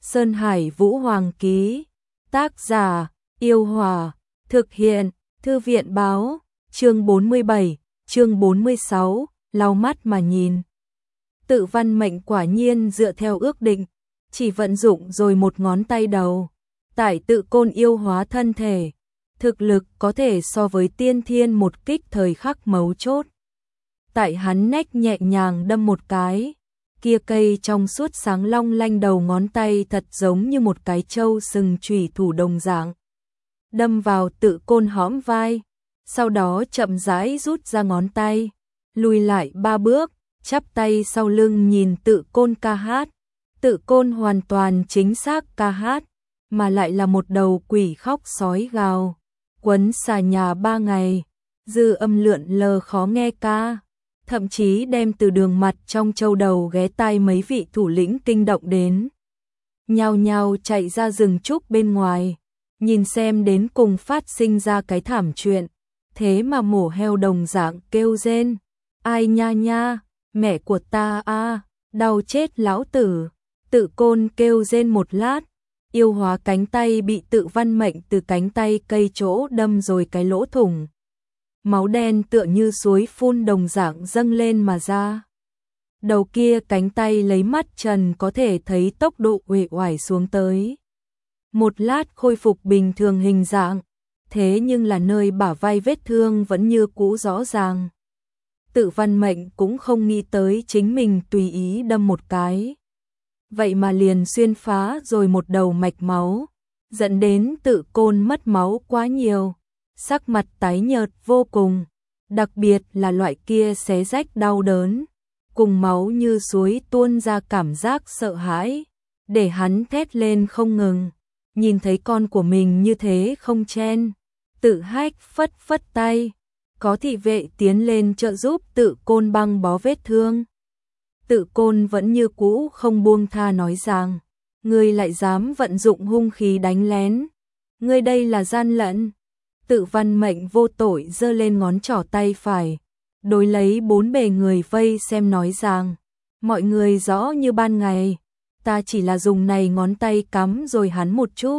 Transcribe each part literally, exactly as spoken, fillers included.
Sơn Hải Vũ Hoàng ký. Tác giả, Yêu Hòa. Thực hiện, Thư viện báo. Chương bốn mươi bảy, chương bốn mươi sáu, lau mắt mà nhìn. Tự văn mệnh quả nhiên dựa theo ước định, chỉ vận dụng rồi một ngón tay đầu. Tại tự côn yêu hóa thân thể, thực lực có thể so với tiên thiên một kích thời khắc mấu chốt. Tại hắn nách nhẹ nhàng đâm một cái, kia cây trong suốt sáng long lanh đầu ngón tay thật giống như một cái trâu sừng chủy thủ đồng dạng. Đâm vào tự côn hõm vai, sau đó chậm rãi rút ra ngón tay, lùi lại ba bước, chắp tay sau lưng nhìn tự côn ca hát. Tự côn hoàn toàn chính xác ca hát, mà lại là một đầu quỷ khóc sói gào, quấn xà nhà ba ngày, dư âm lượn lờ khó nghe ca, thậm chí đem từ đường mặt trong châu đầu ghé tai mấy vị thủ lĩnh kinh động đến. Nhao nhao chạy ra rừng trúc bên ngoài, nhìn xem đến cùng phát sinh ra cái thảm chuyện, thế mà mổ heo đồng dạng kêu rên, ai nha nha, mẹ của ta a, đau chết lão tử. Tự côn kêu rên một lát, yêu hóa cánh tay bị tự văn mệnh từ cánh tay cây chỗ đâm rồi cái lỗ thủng. Máu đen tựa như suối phun đồng dạng dâng lên mà ra. Đầu kia cánh tay lấy mắt trần có thể thấy tốc độ uể oải xuống tới. Một lát khôi phục bình thường hình dạng, thế nhưng là nơi bả vai vết thương vẫn như cũ rõ ràng. Tự văn mệnh cũng không nghĩ tới chính mình tùy ý đâm một cái, vậy mà liền xuyên phá rồi một đầu mạch máu, dẫn đến tự côn mất máu quá nhiều, sắc mặt tái nhợt vô cùng, đặc biệt là loại kia xé rách đau đớn, cùng máu như suối tuôn ra cảm giác sợ hãi, để hắn thét lên không ngừng. Nhìn thấy con của mình như thế không chen, tự hách phất phất tay, có thị vệ tiến lên trợ giúp tự côn băng bó vết thương. Tự côn vẫn như cũ không buông tha nói rằng, ngươi lại dám vận dụng hung khí đánh lén, ngươi đây là gian lận. Tự văn mệnh vô tội giơ lên ngón trỏ tay phải, đối lấy bốn bề người vây xem nói rằng, mọi người rõ như ban ngày, ta chỉ là dùng này ngón tay cắm rồi hắn một chút.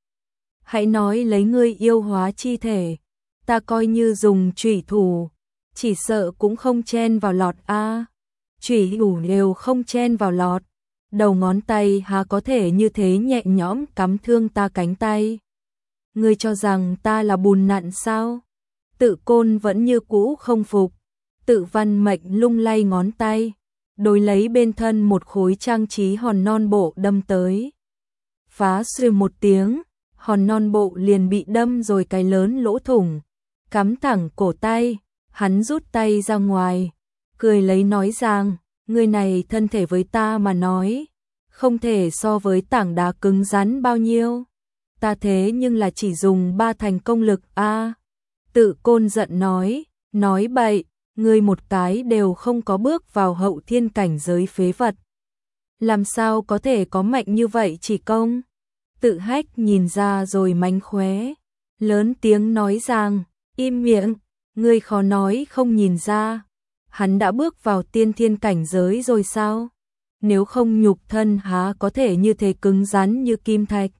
Hãy nói lấy ngươi yêu hóa chi thể, ta coi như dùng chủy thủ, chỉ sợ cũng không chen vào lọt a. Chủy thủ đều không chen vào lọt, đầu ngón tay há có thể như thế nhẹ nhõm cắm thương ta cánh tay. Ngươi cho rằng ta là bùn nặn sao? Tự côn vẫn như cũ không phục, tự văn mệnh lung lay ngón tay, đối lấy bên thân một khối trang trí hòn non bộ đâm tới. Phá xuyên một tiếng, hòn non bộ liền bị đâm rồi cái lớn lỗ thủng, cắm thẳng cổ tay, hắn rút tay ra ngoài, cười lấy nói rằng, người này thân thể với ta mà nói, không thể so với tảng đá cứng rắn bao nhiêu. Ta thế nhưng là chỉ dùng ba thành công lực a. À, tự côn giận nói, nói bậy, ngươi một cái đều không có bước vào hậu thiên cảnh giới phế vật. Làm sao có thể có mạnh như vậy chỉ công? Tự hách nhìn ra rồi mánh khóe, lớn tiếng nói rằng, im miệng, ngươi khó nói không nhìn ra. Hắn đã bước vào tiên thiên cảnh giới rồi sao? Nếu không nhục thân há có thể như thế cứng rắn như kim thạch.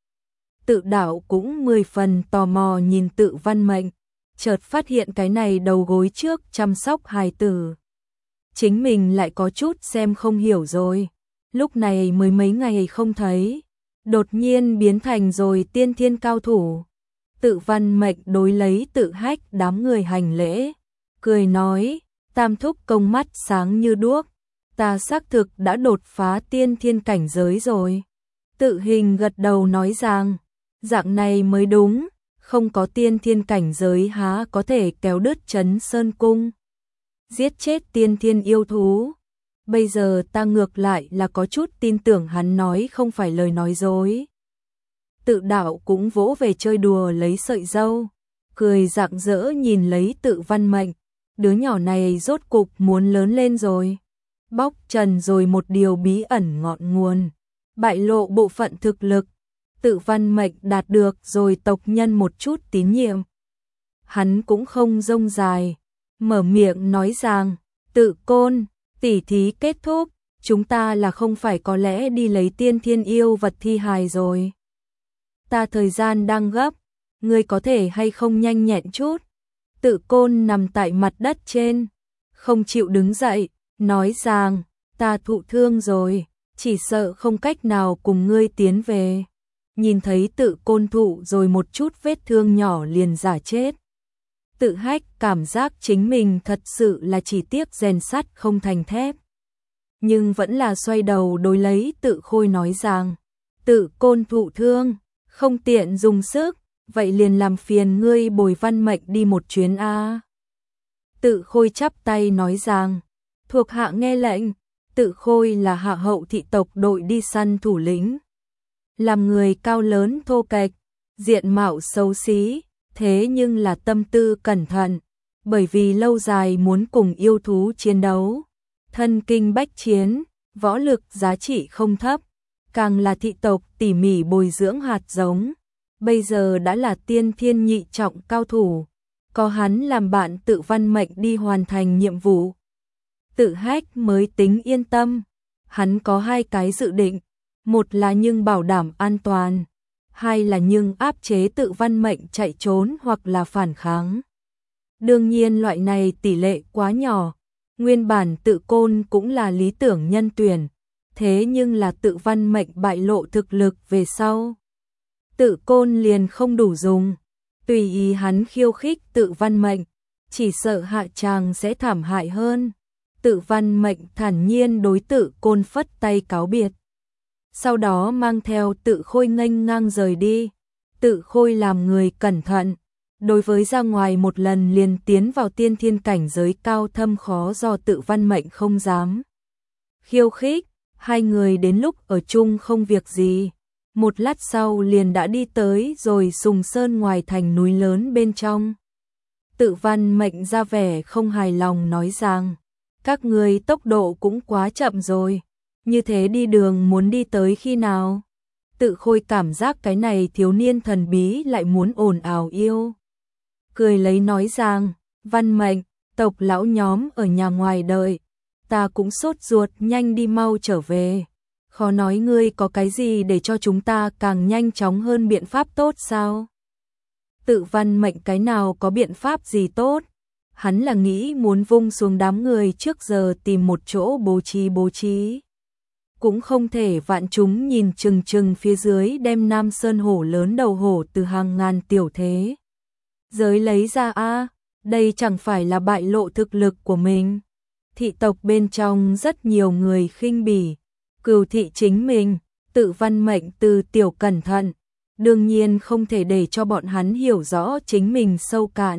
Tự đạo cũng mười phần tò mò nhìn tự văn mệnh, chợt phát hiện cái này đầu gối trước chăm sóc hài tử. Chính mình lại có chút xem không hiểu rồi, lúc này mới mấy ngày không thấy, đột nhiên biến thành rồi tiên thiên cao thủ. Tự văn mệnh đối lấy tự hách đám người hành lễ, cười nói, tam thúc công mắt sáng như đuốc, ta xác thực đã đột phá tiên thiên cảnh giới rồi. Tự hình gật đầu nói rằng, dạng này mới đúng, không có tiên thiên cảnh giới há có thể kéo đứt Trấn Sơn Cung, giết chết tiên thiên yêu thú. Bây giờ ta ngược lại là có chút tin tưởng hắn nói không phải lời nói dối. Tự đạo cũng vỗ về chơi đùa lấy sợi dâu, cười rạng rỡ nhìn lấy tự văn mệnh, đứa nhỏ này rốt cục muốn lớn lên rồi. Bóc trần rồi một điều bí ẩn ngọn nguồn, bại lộ bộ phận thực lực, tự văn mệnh đạt được rồi tộc nhân một chút tín nhiệm. Hắn cũng không rông dài, mở miệng nói rằng, tự côn, tỉ thí kết thúc, chúng ta là không phải có lẽ đi lấy tiên thiên yêu vật thi hài rồi. Ta thời gian đang gấp, ngươi có thể hay không nhanh nhẹn chút. Tự Côn nằm tại mặt đất trên, không chịu đứng dậy, nói rằng, ta thụ thương rồi, chỉ sợ không cách nào cùng ngươi tiến về. Nhìn thấy Tự Côn thụ rồi một chút vết thương nhỏ liền giả chết. Tự Hách cảm giác chính mình thật sự là chỉ tiếc rèn sắt không thành thép. Nhưng vẫn là xoay đầu đối lấy Tự Khôi nói rằng, Tự Côn thụ thương, không tiện dùng sức, vậy liền làm phiền ngươi bồi Văn Mệnh đi một chuyến a. Tự Khôi chắp tay nói rằng, thuộc hạ nghe lệnh. Tự Khôi là hạ hậu thị tộc đội đi săn thủ lĩnh. Làm người cao lớn thô kệch, diện mạo xấu xí, thế nhưng là tâm tư cẩn thận, bởi vì lâu dài muốn cùng yêu thú chiến đấu. Thân kinh bách chiến, võ lực giá trị không thấp, càng là thị tộc tỉ mỉ bồi dưỡng hạt giống. Bây giờ đã là tiên thiên nhị trọng cao thủ, có hắn làm bạn Tự Văn Mệnh đi hoàn thành nhiệm vụ. Tự Hách mới tính yên tâm, hắn có hai cái dự định, một là nhưng bảo đảm an toàn, hai là nhưng áp chế Tự Văn Mệnh chạy trốn hoặc là phản kháng. Đương nhiên loại này tỷ lệ quá nhỏ, nguyên bản Tự Côn cũng là lý tưởng nhân tuyển, thế nhưng là Tự Văn Mệnh bại lộ thực lực về sau. Tự Côn liền không đủ dùng, tùy ý hắn khiêu khích Tự Văn Mệnh, chỉ sợ hạ tràng sẽ thảm hại hơn. Tự Văn Mệnh thản nhiên đối Tự Côn phất tay cáo biệt. Sau đó mang theo Tự Khôi nghênh ngang rời đi. Tự Khôi làm người cẩn thận, đối với ra ngoài một lần liền tiến vào tiên thiên cảnh giới cao thâm khó do Tự Văn Mệnh không dám khiêu khích. Hai người đến lúc ở chung không việc gì, một lát sau liền đã đi tới rồi Sùng Sơn ngoài thành núi lớn bên trong. Tự Văn Mệnh ra vẻ không hài lòng nói rằng, các người tốc độ cũng quá chậm rồi, như thế đi đường muốn đi tới khi nào? Tự Khôi cảm giác cái này thiếu niên thần bí lại muốn ồn ào yêu. Cười lấy nói rằng, Văn Mệnh, tộc lão nhóm ở nhà ngoài đợi, ta cũng sốt ruột nhanh đi mau trở về. Khó nói ngươi có cái gì để cho chúng ta càng nhanh chóng hơn biện pháp tốt sao? Tự Văn Mệnh cái nào có biện pháp gì tốt? Hắn là nghĩ muốn vung xuống đám người trước giờ tìm một chỗ bố trí bố trí. Cũng không thể vạn chúng nhìn chừng chừng phía dưới đem Nam Sơn hổ lớn đầu hổ từ hàng ngàn tiểu thế giới lấy ra a, đây chẳng phải là bại lộ thực lực của mình. Thị tộc bên trong rất nhiều người khinh bỉ, cừu thị chính mình, Tự Văn Mệnh từ tiểu cẩn thận, đương nhiên không thể để cho bọn hắn hiểu rõ chính mình sâu cạn,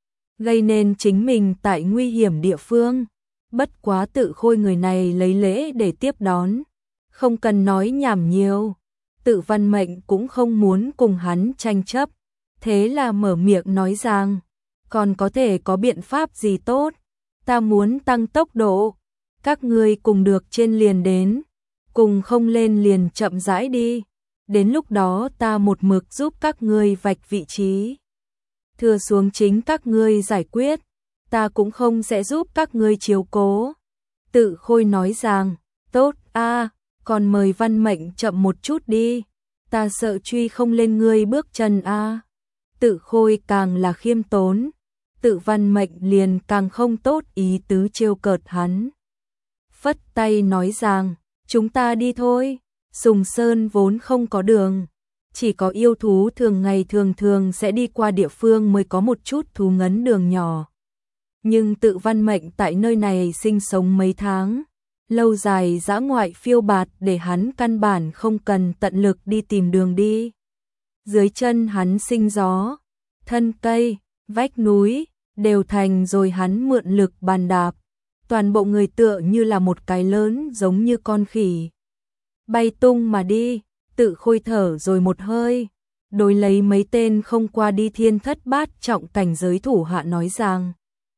gây nên chính mình tại nguy hiểm địa phương. Bất quá Tự Khôi người này lấy lễ để tiếp đón, không cần nói nhảm nhiều. Tự Văn Mệnh cũng không muốn cùng hắn tranh chấp, thế là mở miệng nói rằng, còn có thể có biện pháp gì tốt? Ta muốn tăng tốc độ, các ngươi cùng được trên liền đến, cùng không lên liền chậm rãi đi, đến lúc đó ta một mực giúp các ngươi vạch vị trí. Thừa xuống chính các ngươi giải quyết, ta cũng không sẽ giúp các ngươi chiếu cố. Tự Khôi nói rằng, tốt a, còn mời Văn Mệnh chậm một chút đi, ta sợ truy không lên ngươi bước chân a. Tự Khôi càng là khiêm tốn, Tự Văn Mệnh liền càng không tốt ý tứ trêu cợt hắn. Phất tay nói rằng, chúng ta đi thôi, Sùng Sơn vốn không có đường, chỉ có yêu thú thường ngày thường thường sẽ đi qua địa phương mới có một chút thú ngấn đường nhỏ. Nhưng Tự Văn Mệnh tại nơi này sinh sống mấy tháng, lâu dài dã ngoại phiêu bạt để hắn căn bản không cần tận lực đi tìm đường đi. Dưới chân hắn sinh gió, thân cây, vách núi, đều thành rồi hắn mượn lực bàn đạp, toàn bộ người tựa như là một cái lớn giống như con khỉ. Bay tung mà đi, Tự Khôi thở rồi một hơi, đối lấy mấy tên không qua đi thiên thất bát trọng cảnh giới thủ hạ nói rằng,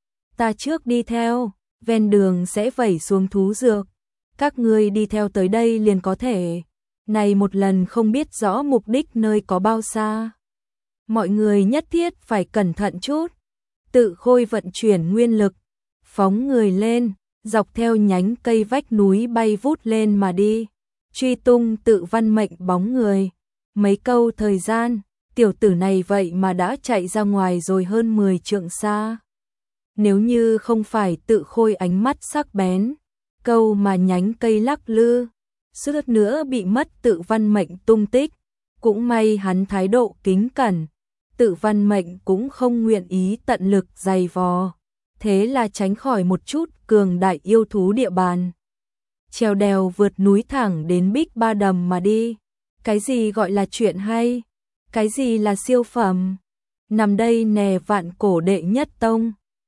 ta trước đi theo, ven đường sẽ vẩy xuống thú dược, các ngươi đi theo tới đây liền có thể, này một lần không biết rõ mục đích nơi có bao xa. Mọi người nhất thiết phải cẩn thận chút. Tự Khôi vận chuyển nguyên lực, phóng người lên, dọc theo nhánh cây vách núi bay vút lên mà đi, truy tung Tự Văn Mệnh bóng người. Mấy câu thời gian, tiểu tử này vậy mà đã chạy ra ngoài rồi hơn mười trượng xa. Nếu như không phải Tự Khôi ánh mắt sắc bén, câu mà nhánh cây lắc lư, suýt nữa bị mất Tự Văn Mệnh tung tích, cũng may hắn thái độ kính cẩn, Tự Văn Mệnh cũng không nguyện ý tận lực giày vò, thế là tránh khỏi một chút cường đại yêu thú địa bàn. Trèo đèo vượt núi thẳng đến Bích Ba Đầm mà đi. Cái gì gọi là chuyện hay? Cái gì là siêu phẩm? Nằm đây nè vạn cổ đệ nhất tông.